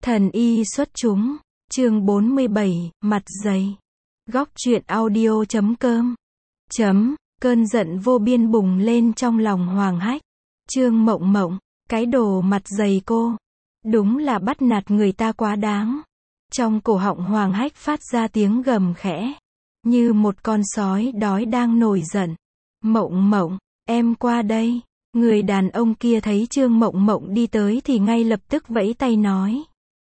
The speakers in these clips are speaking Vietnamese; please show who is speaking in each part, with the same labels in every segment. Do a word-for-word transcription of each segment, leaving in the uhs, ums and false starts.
Speaker 1: Thần y xuất chúng, chương bốn mươi bảy, mặt dày. Góc truyện audio chấm com. Chấm, cơn giận vô biên bùng lên trong lòng Hoàng Hách. Trương Mộng Mộng, cái đồ mặt dày cô. Đúng là bắt nạt người ta quá đáng. Trong cổ họng Hoàng Hách phát ra tiếng gầm khẽ. Như một con sói đói đang nổi giận. Mộng Mộng, em qua đây. Người đàn ông kia thấy Trương Mộng Mộng đi tới thì ngay lập tức vẫy tay nói.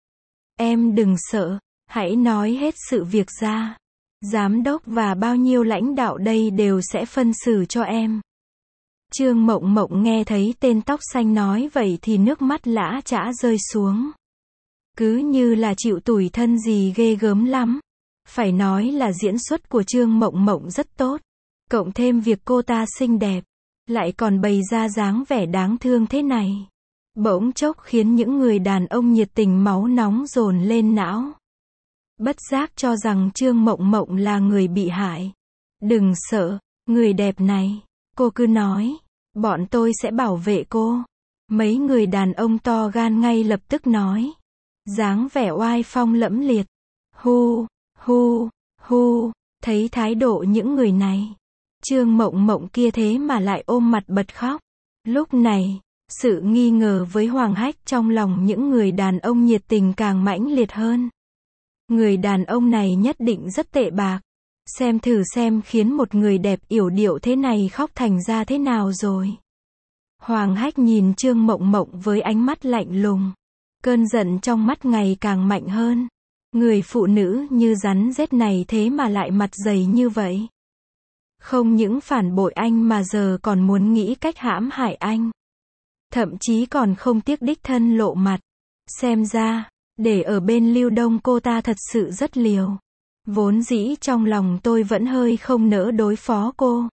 Speaker 1: Em đừng sợ, hãy nói hết sự việc ra. Giám đốc và bao nhiêu lãnh đạo đây đều sẽ phân xử cho em. Trương Mộng Mộng nghe thấy tên tóc xanh nói vậy thì nước mắt lã chã rơi xuống. Cứ như là chịu tủi thân gì ghê gớm lắm. Phải nói là diễn xuất của Trương Mộng Mộng rất tốt. Cộng thêm việc cô ta xinh đẹp, lại còn bày ra dáng vẻ đáng thương thế này. Bỗng chốc khiến những người đàn ông nhiệt tình máu nóng dồn lên não. Bất giác cho rằng Trương Mộng Mộng là người bị hại. Đừng sợ, người đẹp này, cô cứ nói, bọn tôi sẽ bảo vệ cô. Mấy người đàn ông to gan ngay lập tức nói. Dáng vẻ oai phong lẫm liệt. Hu, hu, hu, thấy thái độ những người này. Trương Mộng Mộng kia thế mà lại ôm mặt bật khóc. Lúc này, sự nghi ngờ với Hoàng Hách trong lòng những người đàn ông nhiệt tình càng mãnh liệt hơn. Người đàn ông này nhất định rất tệ bạc. Xem thử xem khiến một người đẹp yểu điệu thế này khóc thành ra thế nào rồi. Hoàng Hách nhìn Trương Mộng Mộng với ánh mắt lạnh lùng. Cơn giận trong mắt ngày càng mạnh hơn. Người phụ nữ như rắn rết này thế mà lại mặt dày như vậy. Không những phản bội anh mà giờ còn muốn nghĩ cách hãm hại anh. Thậm chí còn không tiếc đích thân lộ mặt. Xem ra, để ở bên Lưu Đông cô ta thật sự rất liều. Vốn dĩ trong lòng tôi vẫn hơi không nỡ đối phó cô.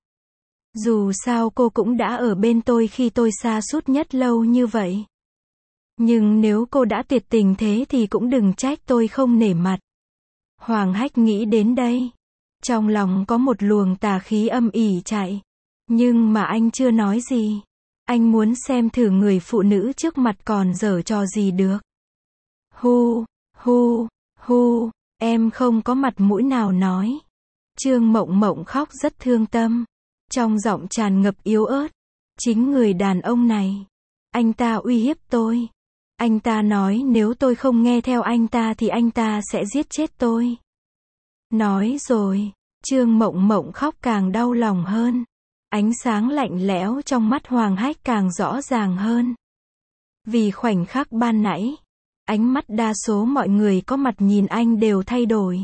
Speaker 1: Dù sao cô cũng đã ở bên tôi khi tôi sa sút nhất lâu như vậy. Nhưng nếu cô đã tuyệt tình thế thì cũng đừng trách tôi không nể mặt. Hoàng Hách nghĩ đến đây. Trong lòng có một luồng tà khí âm ỉ chạy. Nhưng mà anh chưa nói gì. Anh muốn xem thử người phụ nữ trước mặt còn giở trò gì được. Hu, hu, hu, em không có mặt mũi nào nói. Trương Mộng Mộng khóc rất thương tâm. Trong giọng tràn ngập yếu ớt. Chính người đàn ông này. Anh ta uy hiếp tôi. Anh ta nói nếu tôi không nghe theo anh ta thì anh ta sẽ giết chết tôi. Nói rồi, Trương Mộng Mộng khóc càng đau lòng hơn. Ánh sáng lạnh lẽo trong mắt Hoàng Hách càng rõ ràng hơn. Vì khoảnh khắc ban nãy, ánh mắt đa số mọi người có mặt nhìn anh đều thay đổi.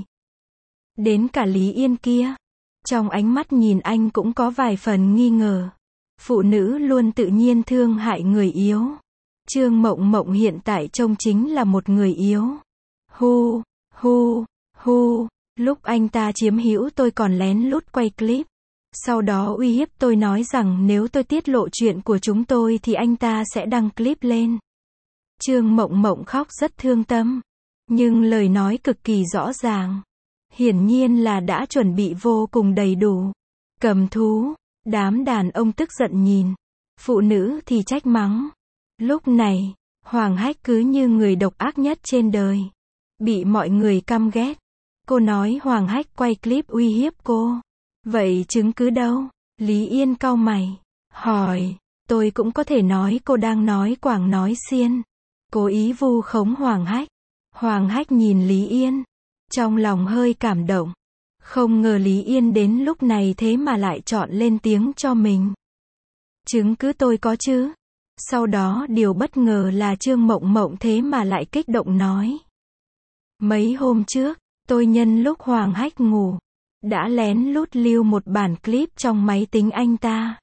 Speaker 1: Đến cả Lý Yên kia. Trong ánh mắt nhìn anh cũng có vài phần nghi ngờ. Phụ nữ luôn tự nhiên thương hại người yếu. Trương Mộng Mộng hiện tại trông chính là một người yếu. Hu, hu, hu. Lúc anh ta chiếm hữu tôi còn lén lút quay clip. Sau đó uy hiếp tôi nói rằng nếu tôi tiết lộ chuyện của chúng tôi thì anh ta sẽ đăng clip lên. Trương Mộng Mộng khóc rất thương tâm. Nhưng lời nói cực kỳ rõ ràng. Hiển nhiên là đã chuẩn bị vô cùng đầy đủ. Cầm thú. Đám đàn ông tức giận nhìn. Phụ nữ thì trách mắng. Lúc này, Hoàng Hách cứ như người độc ác nhất trên đời. Bị mọi người căm ghét. Cô nói Hoàng Hách quay clip uy hiếp cô. Vậy chứng cứ đâu? Lý Yên cau mày. Hỏi. Tôi cũng có thể nói cô đang nói quảng nói xiên. Cố ý vu khống Hoàng Hách. Hoàng Hách nhìn Lý Yên. Trong lòng hơi cảm động. Không ngờ Lý Yên đến lúc này thế mà lại chọn lên tiếng cho mình. Chứng cứ tôi có chứ? Sau đó điều bất ngờ là Trương Mộng Mộng thế mà lại kích động nói. Mấy hôm trước, tôi nhân lúc Hoàng Hách ngủ, đã lén lút lưu một bản clip trong máy tính anh ta.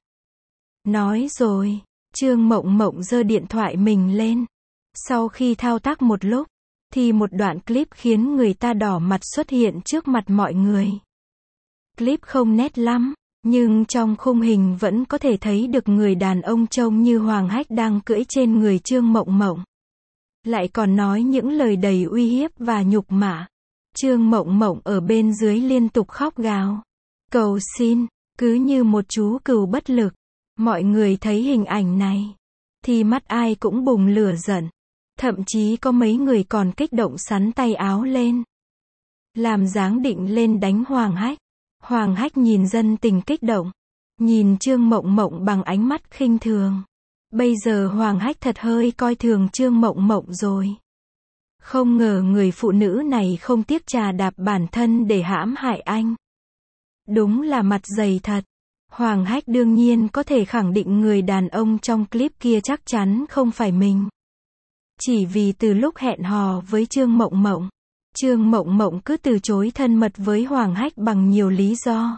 Speaker 1: Nói rồi, Trương Mộng Mộng giơ điện thoại mình lên. Sau khi thao tác một lúc, thì một đoạn clip khiến người ta đỏ mặt xuất hiện trước mặt mọi người. Clip không nét lắm, nhưng trong khung hình vẫn có thể thấy được người đàn ông trông như Hoàng Hách đang cưỡi trên người Trương Mộng Mộng. Lại còn nói những lời đầy uy hiếp và nhục mạ. Trương Mộng Mộng ở bên dưới liên tục khóc gào. Cầu xin, cứ như một chú cừu bất lực. Mọi người thấy hình ảnh này, thì mắt ai cũng bùng lửa giận. Thậm chí có mấy người còn kích động sắn tay áo lên, làm dáng định lên đánh Hoàng Hách. Hoàng Hách nhìn dân tình kích động, nhìn Trương Mộng Mộng bằng ánh mắt khinh thường. Bây giờ Hoàng Hách thật hơi coi thường Trương Mộng Mộng rồi. Không ngờ người phụ nữ này không tiếc chà đạp bản thân để hãm hại anh. Đúng là mặt dày thật. Hoàng Hách đương nhiên có thể khẳng định người đàn ông trong clip kia chắc chắn không phải mình. Chỉ vì từ lúc hẹn hò với Trương Mộng Mộng, Trương Mộng Mộng cứ từ chối thân mật với Hoàng Hách bằng nhiều lý do.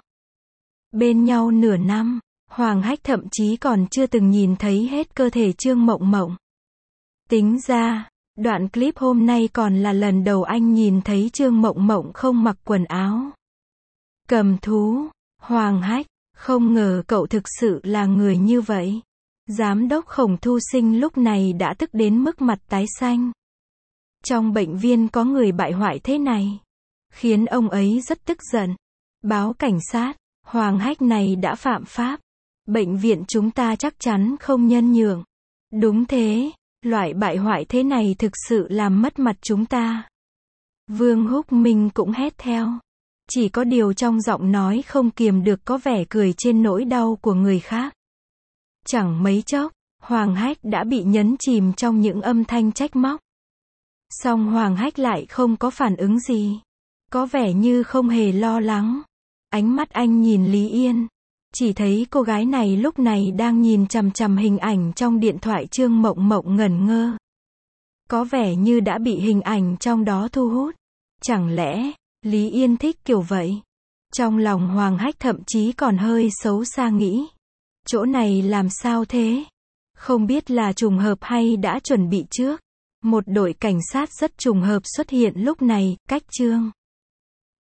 Speaker 1: Bên nhau nửa năm, Hoàng Hách thậm chí còn chưa từng nhìn thấy hết cơ thể Trương Mộng Mộng. Tính ra, đoạn clip hôm nay còn là lần đầu anh nhìn thấy Trương Mộng Mộng không mặc quần áo. Cầm thú, Hoàng Hách, không ngờ cậu thực sự là người như vậy. Giám đốc Khổng Thu Sinh lúc này đã tức đến mức mặt tái xanh. Trong bệnh viện có người bại hoại thế này, khiến ông ấy rất tức giận. Báo cảnh sát, Hoàng Hách này đã phạm pháp. Bệnh viện chúng ta chắc chắn không nhân nhượng. Đúng thế, loại bại hoại thế này thực sự làm mất mặt chúng ta. Vương Húc Minh cũng hét theo. Chỉ có điều trong giọng nói không kiềm được có vẻ cười trên nỗi đau của người khác. Chẳng mấy chốc, Hoàng Hách đã bị nhấn chìm trong những âm thanh trách móc. Song Hoàng Hách lại không có phản ứng gì. Có vẻ như không hề lo lắng. Ánh mắt anh nhìn Lý Yên. Chỉ thấy cô gái này lúc này đang nhìn chằm chằm hình ảnh trong điện thoại Trương Mộng Mộng ngẩn ngơ. Có vẻ như đã bị hình ảnh trong đó thu hút. Chẳng lẽ, Lý Yên thích kiểu vậy? Trong lòng Hoàng Hách thậm chí còn hơi xấu xa nghĩ. Chỗ này làm sao thế? Không biết là trùng hợp hay đã chuẩn bị trước. Một đội cảnh sát rất trùng hợp xuất hiện lúc này, cách Trương